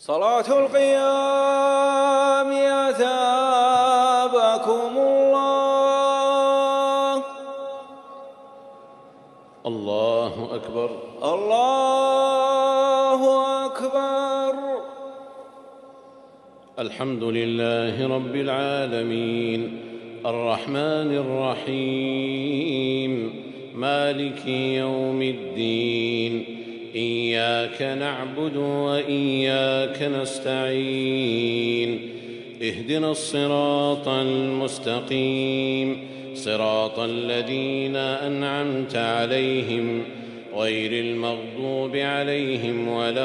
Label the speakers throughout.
Speaker 1: صلاة القيام أثابكم الله.
Speaker 2: الله أكبر.
Speaker 1: الله أكبر.
Speaker 2: الحمد لله رب العالمين الرحمن الرحيم مالك يوم الدين. إياك نعبد وإياك نستعين. اهدنا الصراط المستقيم صراط الذين أنعمت عليهم غير المغضوب عليهم ولا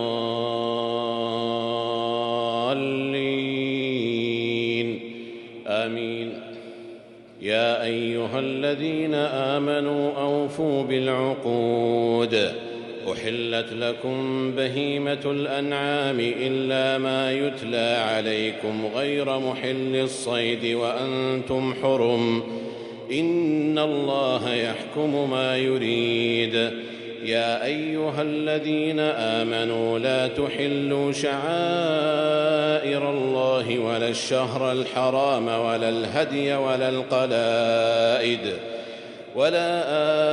Speaker 2: الضالين آمين. يا أيها الذين آمنوا أوفوا بالعقود. أحلت لكم بهيمة الأنعام إلا ما يتلى عليكم غير محل الصيد وأنتم حرم. إن الله يحكم ما يريد. يا أيها الذين آمنوا لا تحلوا شعائر الله ولا الشهر الحرام ولا الهدي ولا القلائد ولا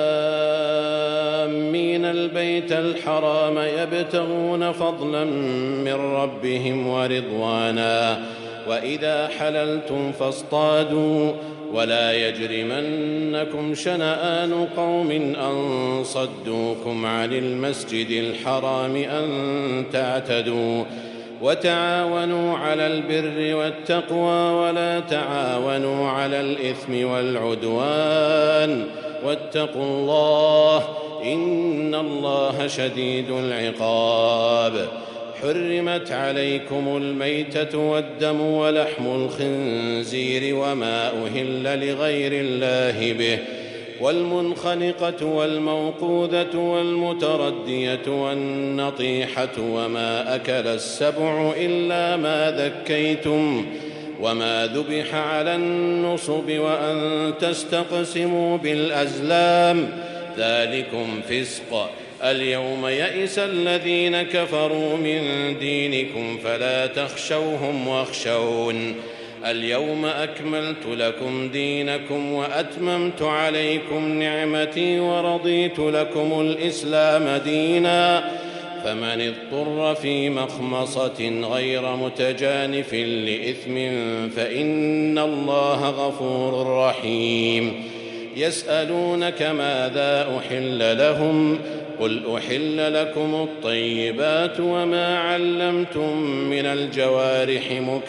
Speaker 2: آمين البيت الحرام يبتغون فضلا من ربهم ورضوانا. وإذا حللتم فاصطادوا ولا يجرمنكم شنآن قوم أن صدوكم عن المسجد الحرام أن تعتدوا. وتعاونوا على البر والتقوى ولا تعاونوا على الإثم والعدوان واتقوا الله إن الله شديد العقاب. حرمت عليكم الميتة والدم ولحم الخنزير وما أهل لغير الله به والمنخنقة والموقوذة والمتردية والنطيحة وما أكل السبع إلا ما ذكيتم وما ذبح على النصب وأن تستقسموا بالأزلام ذلكم فسق. اليوم يئس الذين كفروا من دينكم فلا تخشوهم واخشون. اليوم أكملت لكم دينكم وأتممت عليكم نعمتي ورضيت لكم الإسلام دينا. فمن اضطر في مخمصة غير متجانف لإثم فإن الله غفور رحيم. يسألونك ماذا أحل لهم قل أحل لكم الطيبات وما علمتم من الجوارح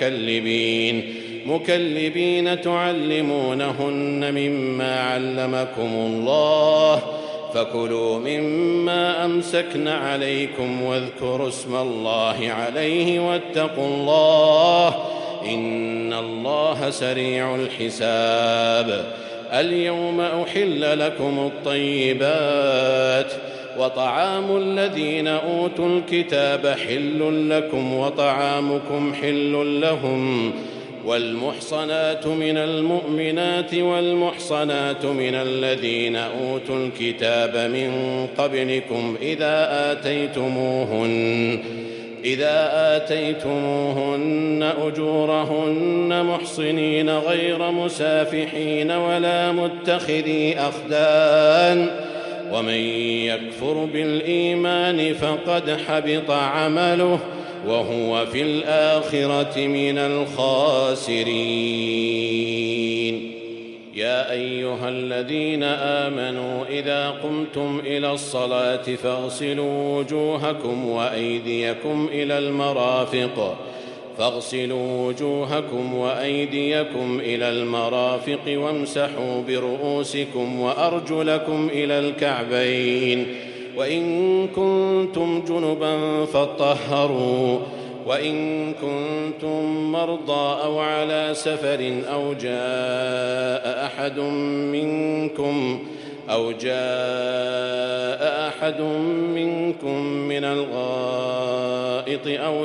Speaker 2: مكلبين تعلمونهن مما علمكم الله فكلوا مما أمسكن عليكم واذكروا اسم الله عليه واتقوا الله إن الله سريع الحساب. اليوم أحل لكم الطيبات وطعام الذين أوتوا الكتاب حل لكم وطعامكم حل لهم. والمحصنات من المؤمنات والمحصنات من الذين أوتوا الكتاب من قبلكم إذا آتيتموهن أجورهن محصنين غير مسافحين ولا متخذي أخدان. ومن يكفر بالإيمان فقد حبط عمله وهو في الآخرة من الخاسرين. يا أيها الذين آمنوا إذا قمتم إلى الصلاة فاغسلوا وجوهكم وأيديكم إلى المرافق وامسحوا برؤوسكم وأرجلكم إلى الكعبين وإن كنتم جنبا فاطهروا وإن كنتم مرضى أو على سفر أو جاء أحد منكم من الغائط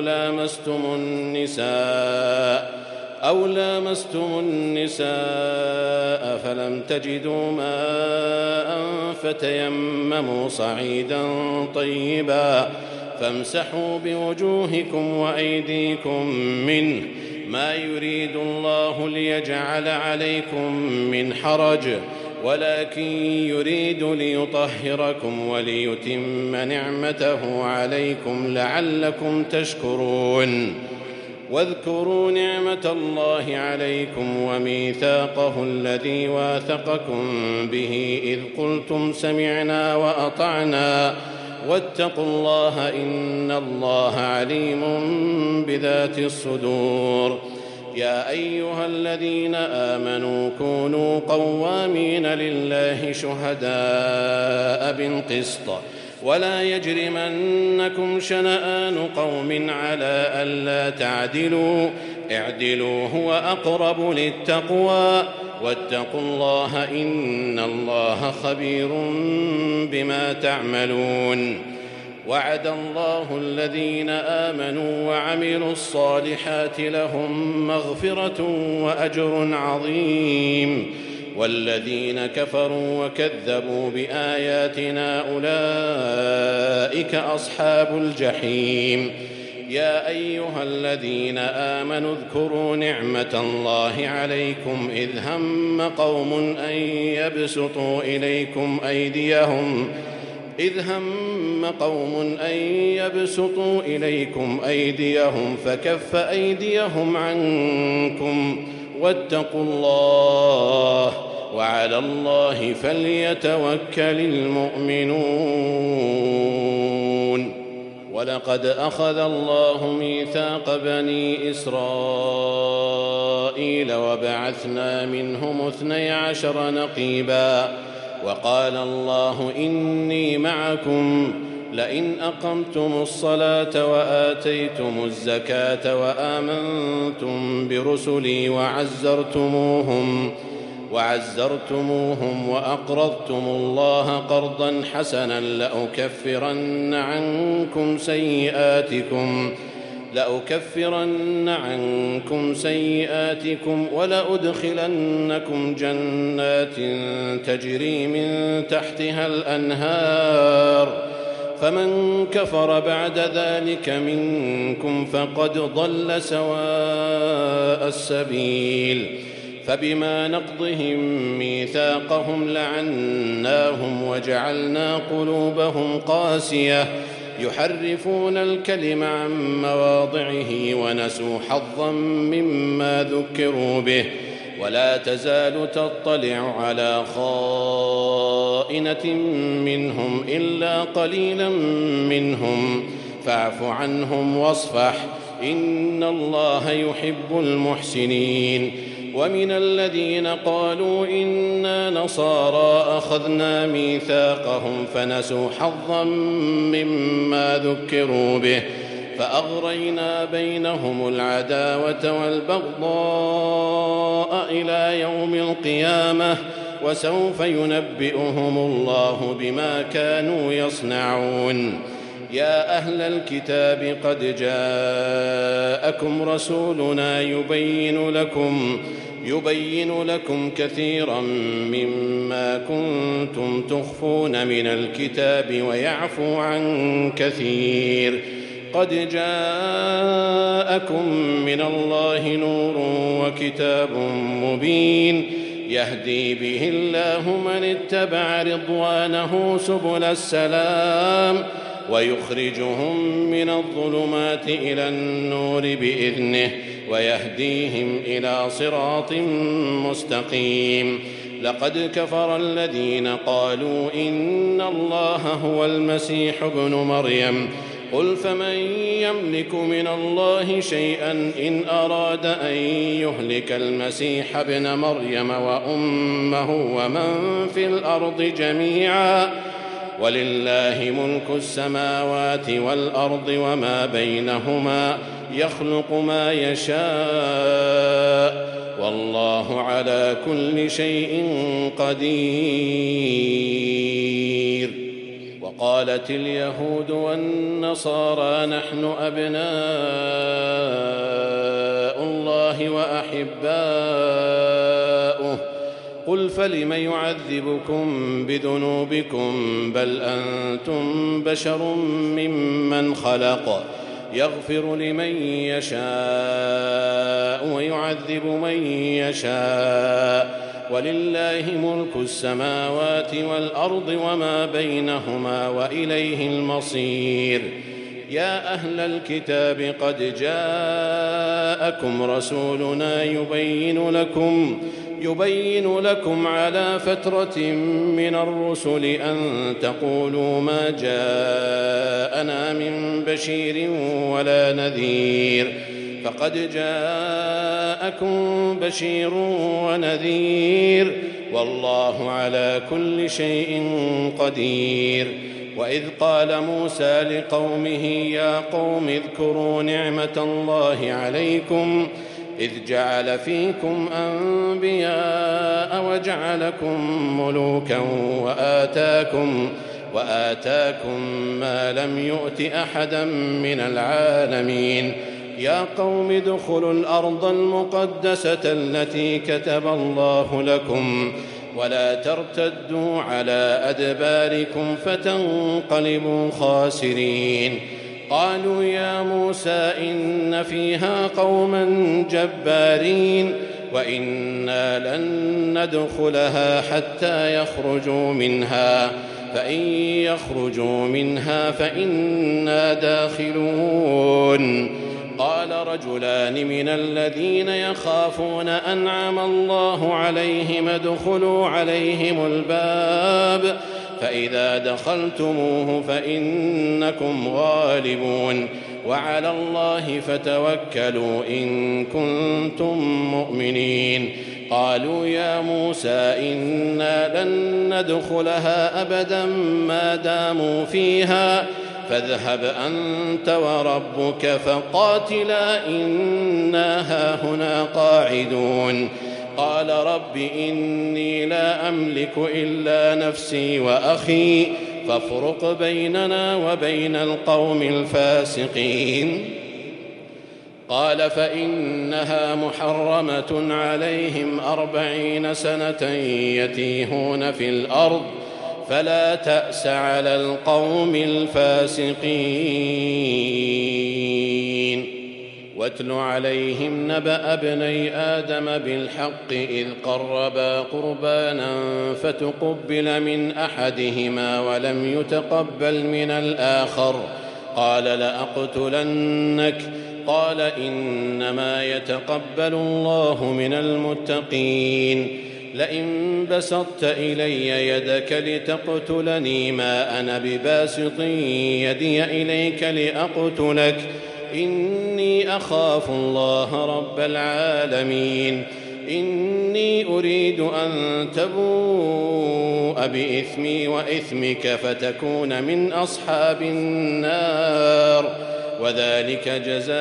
Speaker 2: أو لامستم النساء فلم تجدوا ماء فتيمموا صعيدا طيبا فامسحوا بوجوهكم وأيديكم منه، ما يريد الله ليجعل عليكم من حرج، ولكن يريد ليطهركم وليتم نعمته عليكم لعلكم تشكرون. واذكروا نعمة الله عليكم وميثاقه الذي واثقكم به إذ قلتم سمعنا وأطعنا واتقوا الله إن الله عليم بذات الصدور. يا أيها الذين آمنوا كونوا قوامين لله شهداء بالقسط ولا يجرمنكم شنآن قوم على ألا تعدلوا اعدلوا هو أقرب للتقوى واتقوا الله إن الله خبير بما تعملون. وعد الله الذين آمنوا وعملوا الصالحات لهم مغفرة وأجر عظيم، والذين كفروا وكذبوا بآياتنا أولئك أصحاب الجحيم. يا أيها الذين آمنوا اذكروا نعمة الله عليكم إذ هم قوم أن يبسطوا إليكم أيديهم فكف أيديهم عنكم واتقوا الله وعلى الله فليتوكل المؤمنون. ولقد أخذ الله ميثاق بني إسرائيل وبعثنا منهم 12 نقيبا وقال الله إني معكم لئن أقمتم الصلاة وآتيتم الزكاة وآمنتم برسلي وعزرتموهم وأقرضتم الله قرضا حسنا لأكفرن عنكم سيئاتكم ولأدخلنكم جنات تجري من تحتها الأنهار فمن كفر بعد ذلك منكم فقد ضل سواء السبيل. فبما نقضهم ميثاقهم لعناهم وجعلنا قلوبهم قاسية يحرفون الكلم عن مواضعه ونسوا حظا مما ذكروا به ولا تزال تطلع على خائنة منهم إلا قليلا منهم فاعف عنهم واصفح إن الله يحب المحسنين. ومن الذين قالوا إنا نصارى أخذنا ميثاقهم فنسوا حظا مما ذكروا به فأغرينا بينهم العداوة والبغضاء إلى يوم القيامة وسوف ينبئهم الله بما كانوا يصنعون. يا أهل الكتاب قد جاءكم رسولنا يبين لكم كثيرا مما كنتم تخفون من الكتاب ويعفو عن كثير. قد جاءكم من الله نور وكتاب مبين يهدي به الله من اتبع رضوانه سبل السلام ويخرجهم من الظلمات إلى النور بإذنه ويهديهم إلى صراط مستقيم. لقد كفر الذين قالوا إن الله هو المسيح ابن مريم قل فمن يملك من الله شيئا إن أراد أن يهلك المسيح ابن مريم وأمه ومن في الأرض جميعا ولله ملك السماوات والأرض وما بينهما يخلق ما يشاء والله على كل شيء قدير. وقالت اليهود والنصارى نحن أبناء الله وأحباؤه قل فلم يعذبكم بذنوبكم بل أنتم بشر ممن خلق يغفر لمن يشاء ويعذب من يشاء ولله ملك السماوات والأرض وما بينهما وإليه المصير. يا أهل الكتاب قد جاءكم رسولنا يبين لكم على فترة من الرسل أن تقولوا ما جاءنا من بشير ولا نذير، فقد جاءكم بشير ونذير والله على كل شيء قدير. وإذ قال موسى لقومه يا قوم اذكروا نعمة الله عليكم إذ جعل فيكم أنبياء وجعلكم ملوكا وآتاكم ما لم يؤت أحدا من العالمين. يا قوم ادخلوا الأرض المقدسة التي كتب الله لكم ولا ترتدوا على أدباركم فتنقلبوا خاسرين. قالوا يا موسى إن فيها قوما جبارين وإنا لن ندخلها حتى يخرجوا منها فإن يخرجوا منها فإنا داخلون. قال رجلان من الذين يخافون أنعم الله عليهم ادخلوا عليهم الباب فإذا دخلتموه فإنكم غالبون وعلى الله فتوكلوا إن كنتم مؤمنين. قالوا يا موسى إنا لن ندخلها أبدا ما داموا فيها فاذهب أنت وربك فقاتلا إنا هاهنا قاعدون. قال رب إني لا أملك إلا نفسي وأخي فافرق بيننا وبين القوم الفاسقين. قال فإنها محرمة عليهم 40 سنة يتيهون في الأرض فلا تأس على القوم الفاسقين. واتل عليهم نبأ ابني آدم بالحق إذ قربا قربانا فتقبل من أحدهما ولم يتقبل من الآخر قال لأقتلنك قال إنما يتقبل الله من المتقين. لئن بسطت إلي يدك لتقتلني ما أنا بباسط يدي إليك لأقتلك إني أخاف الله رب العالمين. إني أريد أن تبوء بإثمي وإثمك فتكون من أصحاب النار وذلك جزاء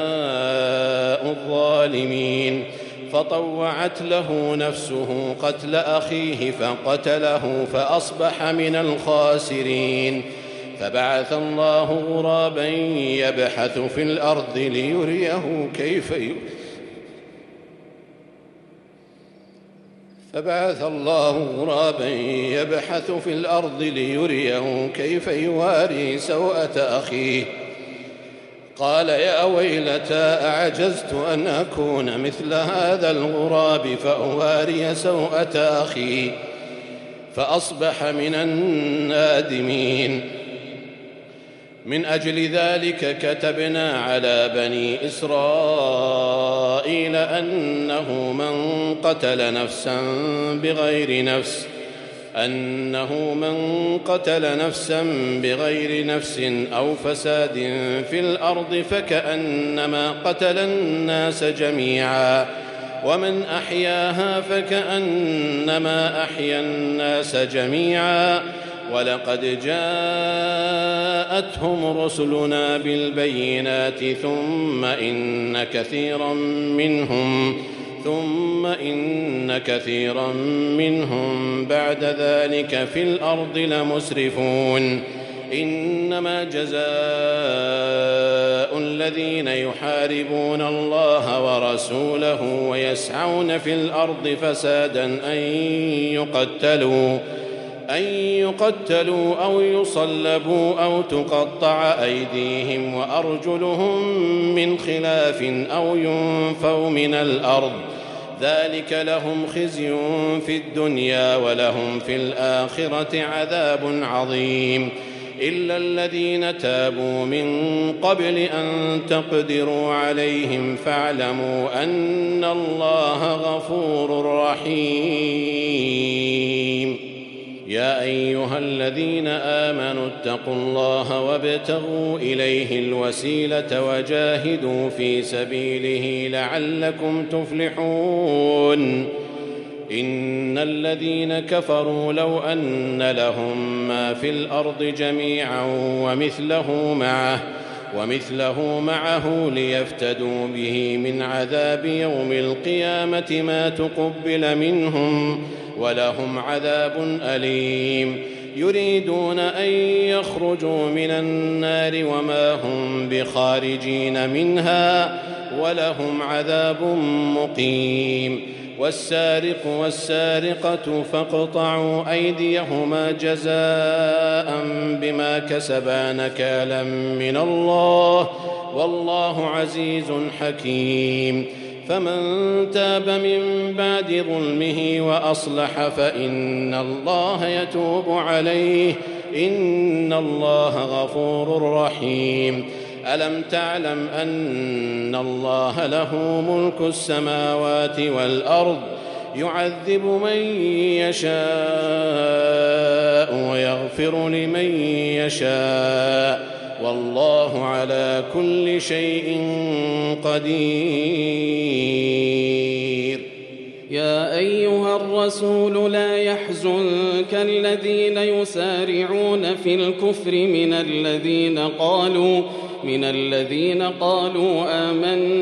Speaker 2: الظالمين. فطوعت له نفسه قتل أخيه فقتله فأصبح من الخاسرين. فبعث الله غرابا يبحث في الأرض ليريه كيف يواري سوءة أخيه قال يا ويلتى أعجزت أن أكون مثل هذا الغراب فأواري سوءة أخي فأصبح من النادمين. من أجل ذلك كتبنا على بني إسرائيل أنه من قتل نفسا بغير نفس أو فساد في الأرض فكأنما قتل الناس جميعا ومن أحياها فكأنما أحيا الناس جميعا. ولقد جاءتهم رسلنا بالبينات ثم إن كثيرا منهم بعد ذلك في الأرض لمسرفون. إنما جزاء الذين يحاربون الله ورسوله ويسعون في الأرض فسادا أن يقتلوا أو يصلبوا أو تقطع أيديهم وأرجلهم من خلاف أو ينفوا من الأرض، ذلك لهم خزي في الدنيا ولهم في الآخرة عذاب عظيم. إلا الذين تابوا من قبل أن تقدروا عليهم فاعلموا أن الله غفور رحيم. يا أيها الذين آمنوا اتقوا الله وابتغوا إليه الوسيلة وجاهدوا في سبيله لعلكم تفلحون. إن الذين كفروا لو أن لهم ما في الأرض جميعا ومثله معه ليفتدوا به من عذاب يوم القيامة ما تقبل منهم ولهم عذاب أليم. يريدون أن يخرجوا من النار وما هم بخارجين منها ولهم عذاب مقيم. والسارق والسارقة فاقطعوا أيديهما جزاء بما كسبا نكالا من الله والله عزيز حكيم. فمن تاب من بعد ظلمه وأصلح فإن الله يتوب عليه إن الله غفور رحيم. ألم تعلم أن الله له ملك السماوات والأرض يعذب من يشاء ويغفر لمن يشاء والله على كل شيء قدير.
Speaker 3: يا أيها الرسول لا يحزنك الذين يسارعون في الكفر من الذين قالوا آمنا